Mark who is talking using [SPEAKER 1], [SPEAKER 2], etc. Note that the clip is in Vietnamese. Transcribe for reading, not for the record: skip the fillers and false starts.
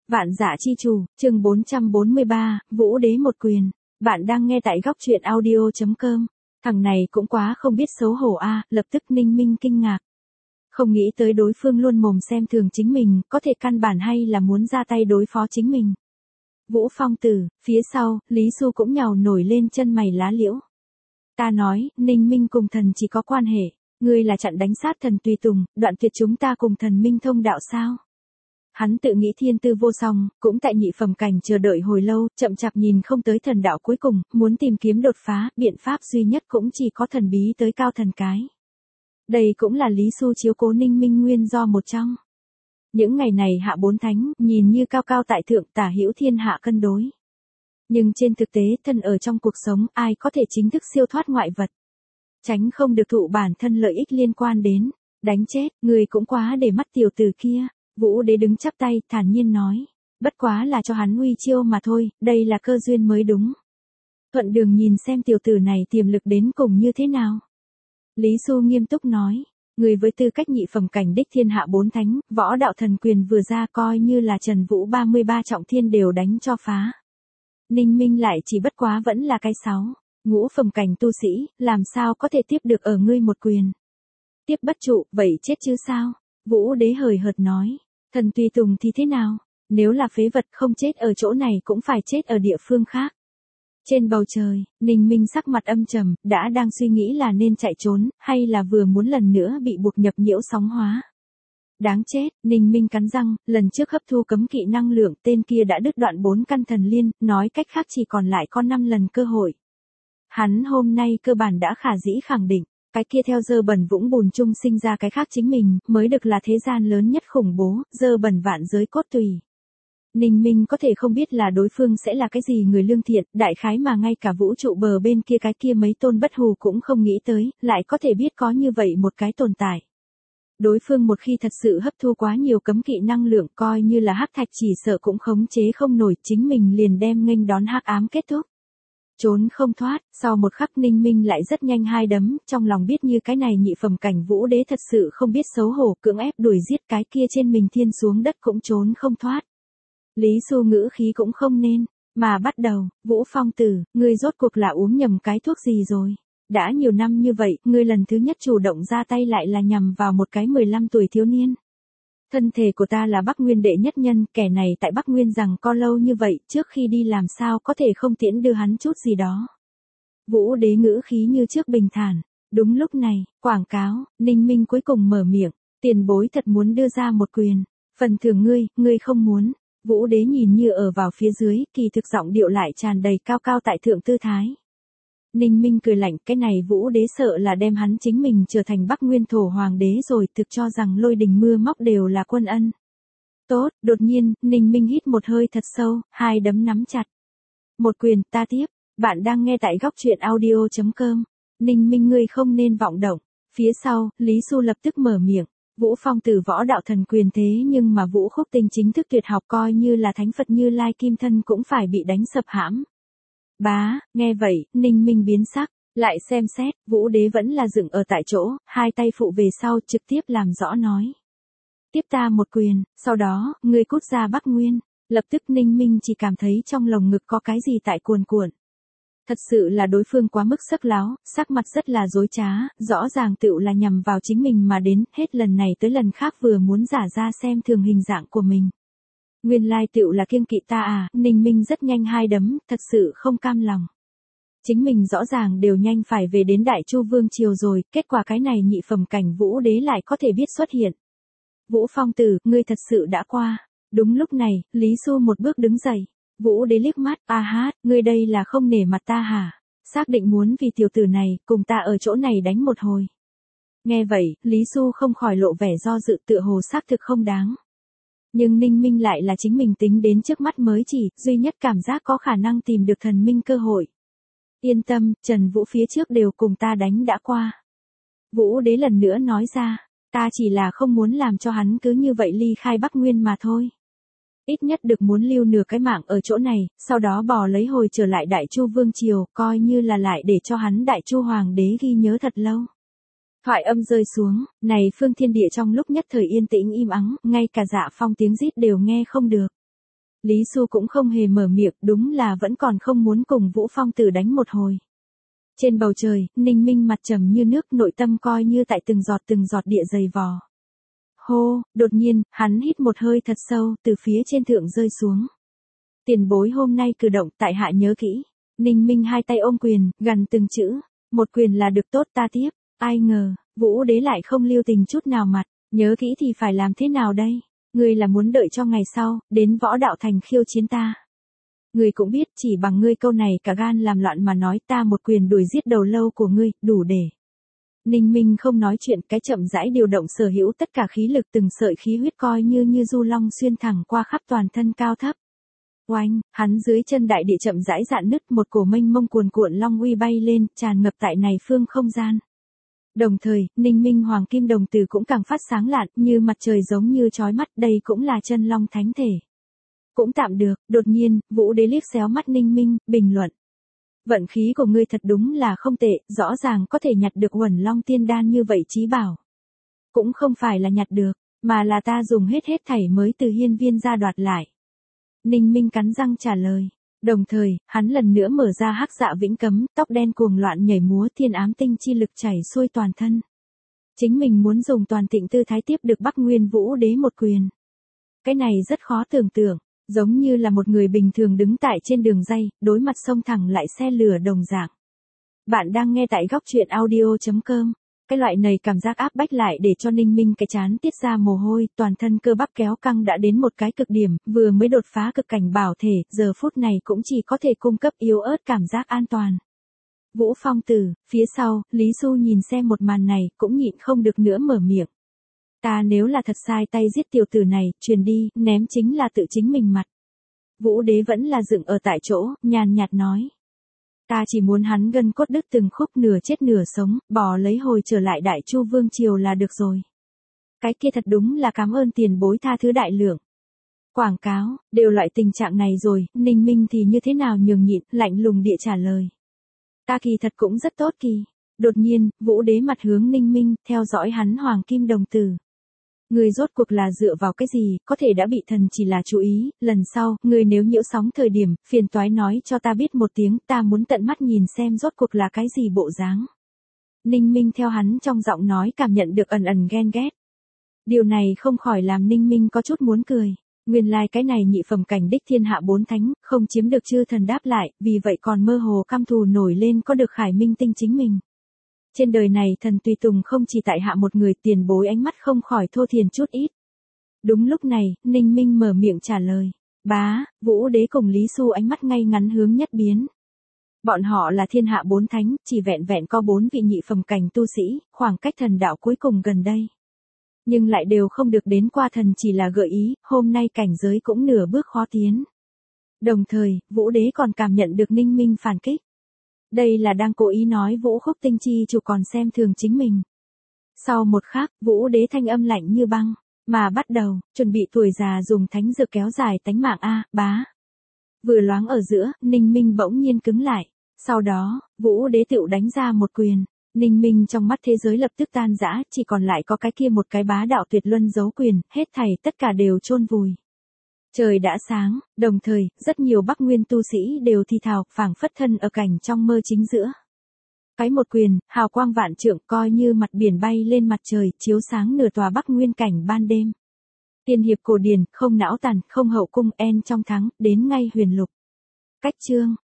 [SPEAKER 1] Vạn Dã Chi Chủ, chương 443, Vũ Đế một quyền. Bạn đang nghe tại góc truyện audio.com. Thằng này cũng quá không biết xấu hổ a, lập tức Ninh Minh kinh ngạc. Không nghĩ tới đối phương luôn mồm xem thường chính mình, có thể căn bản hay là muốn ra tay đối phó chính mình. Vũ Phong Tử, phía sau, Lý Xu cũng nhào nổi lên chân mày lá liễu. Ta nói, Ninh Minh cùng thần chỉ có quan hệ, ngươi là chặn đánh sát thần tùy tùng, đoạn tuyệt chúng ta cùng thần minh thông đạo sao? Hắn tự nghĩ thiên tư vô song, cũng tại nhị phẩm cảnh chờ đợi hồi lâu, chậm chạp nhìn không tới thần đạo cuối cùng, muốn tìm kiếm đột phá, biện pháp duy nhất cũng chỉ có thần bí tới cao thần cái. Đây cũng là Lý Xu chiếu cố Ninh Minh nguyên do một trong. Những ngày này hạ bốn thánh, nhìn như cao cao tại thượng, tả hữu thiên hạ cân đối. Nhưng trên thực tế thân ở trong cuộc sống ai có thể chính thức siêu thoát ngoại vật. Tránh không được thụ bản thân lợi ích liên quan đến. Đánh chết, người cũng quá để mắt tiểu tử kia. Vũ Đế đứng chắp tay, thản nhiên nói. Bất quá là cho hắn uy chiêu mà thôi, đây là cơ duyên mới đúng. Thuận đường nhìn xem tiểu tử này tiềm lực đến cùng như thế nào. Lý Xu nghiêm túc nói. Người với tư cách nhị phẩm cảnh đích thiên hạ bốn thánh, võ đạo thần quyền vừa ra coi như là Trần Vũ 33 trọng thiên đều đánh cho phá. Ninh Minh lại chỉ bất quá vẫn là cái 6, ngũ phẩm cảnh tu sĩ, làm sao có thể tiếp được ở ngươi một quyền. Tiếp bất trụ, vậy chết chứ sao? Vũ Đế hời hợt nói, thần tùy tùng thì thế nào? Nếu là phế vật không chết ở chỗ này cũng phải chết ở địa phương khác. Trên bầu trời, Ninh Minh sắc mặt âm trầm, đã đang suy nghĩ là nên chạy trốn, hay là vừa muốn lần nữa bị buộc nhập nhiễu sóng hóa. Đáng chết, Ninh Minh cắn răng, lần trước hấp thu cấm kỵ năng lượng, tên kia đã đứt đoạn 4 căn thần liên, nói cách khác chỉ còn lại có 5 lần cơ hội. Hắn hôm nay cơ bản đã khả dĩ khẳng định, cái kia theo dơ bẩn vũng bùn chung sinh ra cái khác chính mình, mới được là thế gian lớn nhất khủng bố, dơ bẩn vạn giới cốt tùy. Ninh Minh có thể không biết là đối phương sẽ là cái gì người lương thiện, đại khái mà ngay cả vũ trụ bờ bên kia cái kia mấy tôn bất hù cũng không nghĩ tới, lại có thể biết có như vậy một cái tồn tại. Đối phương một khi thật sự hấp thu quá nhiều cấm kỵ năng lượng coi như là hắc thạch chỉ sợ cũng khống chế không nổi, chính mình liền đem nghênh đón hắc ám kết thúc. Trốn không thoát, sau một khắc Ninh Minh lại rất nhanh hai đấm, trong lòng biết như cái này nhị phẩm cảnh Vũ Đế thật sự không biết xấu hổ, cưỡng ép đuổi giết cái kia trên mình thiên xuống đất cũng trốn không thoát. Lý Xu ngữ khí cũng không nên, mà bắt đầu, Vũ Phong Tử, ngươi rốt cuộc là uống nhầm cái thuốc gì rồi? Đã nhiều năm như vậy, ngươi lần thứ nhất chủ động ra tay lại là nhằm vào một cái 15 tuổi thiếu niên. Thân thể của ta là Bắc Nguyên đệ nhất nhân, kẻ này tại Bắc Nguyên rằng co lâu như vậy, trước khi đi làm sao có thể không tiễn đưa hắn chút gì đó. Vũ Đế ngữ khí như trước bình thản. Đúng lúc này, quảng cáo, Ninh Minh cuối cùng mở miệng, tiền bối thật muốn đưa ra một quyền. Phần thưởng ngươi không muốn. Vũ Đế nhìn như ở vào phía dưới, kỳ thực giọng điệu lại tràn đầy cao cao tại thượng tư thái. Ninh Minh cười lạnh, cái này Vũ Đế sợ là đem hắn chính mình trở thành Bắc Nguyên thổ hoàng đế rồi, thực cho rằng lôi đình mưa móc đều là quân ân. Tốt, đột nhiên, Ninh Minh hít một hơi thật sâu, hai đấm nắm chặt. Một quyền, ta tiếp, bạn đang nghe tại góc truyện audio.com. Ninh Minh ngươi không nên vọng động. Phía sau, Lý Xu lập tức mở miệng. Vũ Phong Tử võ đạo thần quyền thế nhưng mà Vũ Khúc Tinh chính thức tuyệt học coi như là thánh Phật Như Lai Kim Thân cũng phải bị đánh sập hãm. Bá, nghe vậy, Ninh Minh biến sắc, lại xem xét, Vũ Đế vẫn là dựng ở tại chỗ, hai tay phụ về sau trực tiếp làm rõ nói. Tiếp ta một quyền, sau đó, ngươi cút ra Bắc Nguyên, lập tức Ninh Minh chỉ cảm thấy trong lồng ngực có cái gì tại cuồn cuộn. Thật sự là đối phương quá mức sắc láo, sắc mặt rất là dối trá, rõ ràng tựu là nhằm vào chính mình mà đến, hết lần này tới lần khác vừa muốn giả ra xem thường hình dạng của mình. Nguyên lai tựu là kiêng kỵ ta à, Ninh Minh rất nhanh hai đấm, thật sự không cam lòng. Chính mình rõ ràng đều nhanh phải về đến Đại Chu Vương Triều rồi, kết quả cái này nhị phẩm cảnh Vũ Đế lại có thể biết xuất hiện. Vũ Phong Tử, ngươi thật sự đã qua. Đúng lúc này, Lý Xu một bước đứng dậy. Vũ Đế liếc mắt, a hát, ngươi đây là không nể mặt ta hả? Xác định muốn vì tiểu tử này, cùng ta ở chỗ này đánh một hồi. Nghe vậy, Lý Xu không khỏi lộ vẻ do dự, tựa hồ xác thực không đáng. Nhưng Ninh Minh lại là chính mình tính đến trước mắt mới chỉ, duy nhất cảm giác có khả năng tìm được thần minh cơ hội. Yên tâm, Trần Vũ phía trước đều cùng ta đánh đã qua. Vũ Đế lần nữa nói ra, ta chỉ là không muốn làm cho hắn cứ như vậy ly khai Bắc Nguyên mà thôi. Ít nhất được muốn lưu nửa cái mạng ở chỗ này, sau đó bò lấy hồi trở lại Đại Chu Vương Triều, coi như là lại để cho hắn Đại Chu Hoàng đế ghi nhớ thật lâu. Thoại âm rơi xuống, này phương thiên địa trong lúc nhất thời yên tĩnh im ắng, ngay cả Dạ Phong tiếng rít đều nghe không được. Lý Xu cũng không hề mở miệng, đúng là vẫn còn không muốn cùng Vũ Phong Tử đánh một hồi. Trên bầu trời, Ninh Minh mặt trầm như nước, nội tâm coi như tại từng giọt địa dày vò. Hô, đột nhiên, hắn hít một hơi thật sâu, từ phía trên thượng rơi xuống. Tiền bối hôm nay cử động tại hạ nhớ kỹ. Ninh Minh hai tay ôm quyền, gần từng chữ. Một quyền là được tốt ta tiếp. Ai ngờ, Vũ Đế lại không lưu tình chút nào mặt. Nhớ kỹ thì phải làm thế nào đây? Ngươi là muốn đợi cho ngày sau, đến Võ Đạo Thành khiêu chiến ta. Ngươi cũng biết chỉ bằng ngươi câu này cả gan làm loạn mà nói ta một quyền đuổi giết đầu lâu của ngươi, đủ để. Ninh Minh không nói chuyện, cái chậm rãi điều động sở hữu tất cả khí lực, từng sợi khí huyết coi như du long xuyên thẳng qua khắp toàn thân cao thấp. Oanh, hắn dưới chân đại địa chậm rãi dạn nứt, một cổ mênh mông cuồn cuộn long uy bay lên, tràn ngập tại này phương không gian. Đồng thời, Ninh Minh hoàng kim đồng tử cũng càng phát sáng lạn, như mặt trời giống như chói mắt, đây cũng là chân long thánh thể. Cũng tạm được. Đột nhiên, Vũ Đế liếc xéo mắt Ninh Minh, bình luận. Vận khí của ngươi thật đúng là không tệ, rõ ràng có thể nhặt được Uẩn Long Tiên Đan như vậy chí bảo. Cũng không phải là nhặt được, mà là ta dùng hết thảy mới từ hiên viên ra đoạt lại. Ninh Minh cắn răng trả lời. Đồng thời, hắn lần nữa mở ra hắc dạ vĩnh cấm, tóc đen cuồng loạn nhảy múa, thiên ám tinh chi lực chảy xuôi toàn thân. Chính mình muốn dùng toàn thịnh tư thái tiếp được Bắc Nguyên Vũ Đế một quyền. Cái này rất khó tưởng tượng, giống như là một người bình thường đứng tại trên đường ray, đối mặt xông thẳng lại xe lửa đồng dạng. Bạn đang nghe tại góc truyện audio.com. Cái loại này cảm giác áp bách lại để cho Ninh Minh cái chán tiết ra mồ hôi, toàn thân cơ bắp kéo căng đã đến một cái cực điểm, vừa mới đột phá cực cảnh bảo thể, giờ phút này cũng chỉ có thể cung cấp yếu ớt cảm giác an toàn. Vũ Phong Tử, phía sau, Lý Xu nhìn xem một màn này, cũng nhịn không được nữa mở miệng. Ta nếu là thật sai tay giết tiểu tử này, truyền đi, ném chính là tự chính mình mặt. Vũ Đế vẫn là dựng ở tại chỗ, nhàn nhạt nói. Ta chỉ muốn hắn gân cốt đứt từng khúc, nửa chết nửa sống, bỏ lấy hồi trở lại Đại Chu Vương Triều là được rồi. Cái kia thật đúng là cảm ơn tiền bối tha thứ đại lượng. Quảng cáo, đều loại tình trạng này rồi, Ninh Minh thì như thế nào nhường nhịn, lạnh lùng địa trả lời. Ta kỳ thật cũng rất tốt kỳ. Đột nhiên, Vũ Đế mặt hướng Ninh Minh, theo dõi hắn hoàng kim đồng tử. Người rốt cuộc là dựa vào cái gì, có thể đã bị thần chỉ là chú ý, lần sau, người nếu nhiễu sóng thời điểm, phiền toái nói cho ta biết một tiếng, ta muốn tận mắt nhìn xem rốt cuộc là cái gì bộ dáng. Ninh Minh theo hắn trong giọng nói cảm nhận được ẩn ẩn ghen ghét. Điều này không khỏi làm Ninh Minh có chút muốn cười. Nguyên lai cái này nhị phẩm cảnh đích thiên hạ bốn thánh, không chiếm được chư thần đáp lại, vì vậy còn mơ hồ căm thù nổi lên có được Khải Minh Tinh chính mình. Trên đời này thần tùy tùng không chỉ tại hạ một người, tiền bối ánh mắt không khỏi thô thiền chút ít. Đúng lúc này, Ninh Minh mở miệng trả lời. Bá, Vũ Đế cùng Lý Xu ánh mắt ngay ngắn hướng nhất biến. Bọn họ là thiên hạ bốn thánh, chỉ vẹn vẹn có 4 vị nhị phẩm cảnh tu sĩ, khoảng cách thần đạo cuối cùng gần đây. Nhưng lại đều không được đến qua thần chỉ là gợi ý, hôm nay cảnh giới cũng nửa bước khó tiến. Đồng thời, Vũ Đế còn cảm nhận được Ninh Minh phản kích. Đây là đang cố ý nói Vũ Khúc Tinh Chi chủ còn xem thường chính mình. Sau một khắc, Vũ Đế thanh âm lạnh như băng, mà bắt đầu, chuẩn bị tuổi già dùng thánh dược kéo dài tánh mạng a, bá. Vừa loáng ở giữa, Ninh Minh bỗng nhiên cứng lại, sau đó, Vũ Đế tựu đánh ra một quyền, Ninh Minh trong mắt thế giới lập tức tan rã, chỉ còn lại có cái kia một cái bá đạo tuyệt luân dấu quyền, hết thảy tất cả đều chôn vùi. Trời đã sáng, đồng thời, rất nhiều Bắc Nguyên tu sĩ đều thi thào, phảng phất thân ở cảnh trong mơ chính giữa. Cái một quyền, hào quang vạn trượng coi như mặt biển bay lên mặt trời, chiếu sáng nửa tòa Bắc Nguyên cảnh ban đêm. Tiên hiệp cổ điển, không não tàn, không hậu cung, en trong thắng, đến ngay huyền lục. Cách chương.